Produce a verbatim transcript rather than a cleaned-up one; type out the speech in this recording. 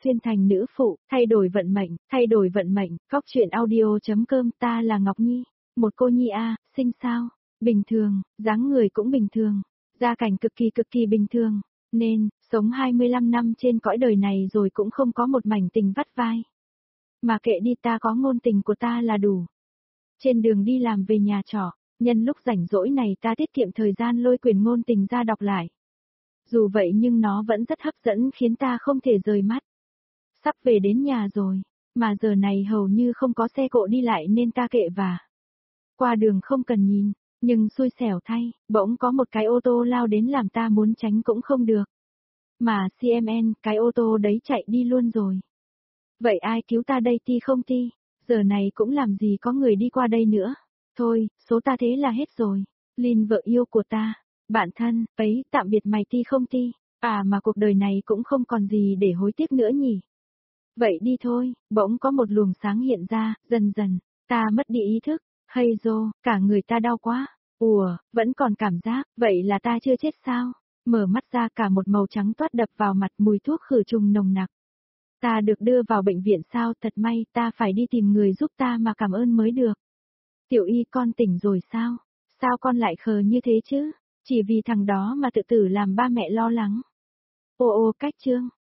xuyên thành nữ phụ, thay đổi vận mệnh, thay đổi vận mệnh, Cóc truyện audio chấm com, ta là Ngọc Nhi, một cô nhi a, sinh sao, bình thường, dáng người cũng bình thường, gia cảnh cực kỳ cực kỳ bình thường, nên, sống hai mươi lăm năm trên cõi đời này rồi cũng không có một mảnh tình vắt vai. Mà kệ đi, ta có ngôn tình của ta là đủ. Trên đường đi làm về nhà trọ, nhân lúc rảnh rỗi này ta tiết kiệm thời gian lôi quyển ngôn tình ra đọc lại. Dù vậy nhưng nó vẫn rất hấp dẫn khiến ta không thể rời mắt. Sắp về đến nhà rồi, mà giờ này hầu như không có xe cộ đi lại nên ta kệ và. Qua đường không cần nhìn, nhưng xui xẻo thay, bỗng có một cái ô tô lao đến làm ta muốn tránh cũng không được. Mà xê em en, cái ô tô đấy chạy đi luôn rồi. Vậy ai cứu ta đây ti không ti? Giờ này cũng làm gì có người đi qua đây nữa. Thôi, số ta thế là hết rồi. Lin vợ yêu của ta. Bạn thân, ấy, tạm biệt mày ti không ti. À mà cuộc đời này cũng không còn gì để hối tiếc nữa nhỉ. Vậy đi thôi, bỗng có một luồng sáng hiện ra, dần dần, ta mất đi ý thức. Hay dô, cả người ta đau quá. Ủa, vẫn còn cảm giác, vậy là ta chưa chết sao? Mở mắt ra cả một màu trắng toát đập vào mặt, mùi thuốc khử trùng nồng nặc. Ta được đưa vào bệnh viện sao, thật may, ta phải đi tìm người giúp ta mà cảm ơn mới được. Tiểu Y, con tỉnh rồi sao? Sao con lại khờ như thế chứ? Chỉ vì thằng đó mà tự tử làm ba mẹ lo lắng. Ô ô, cách chương.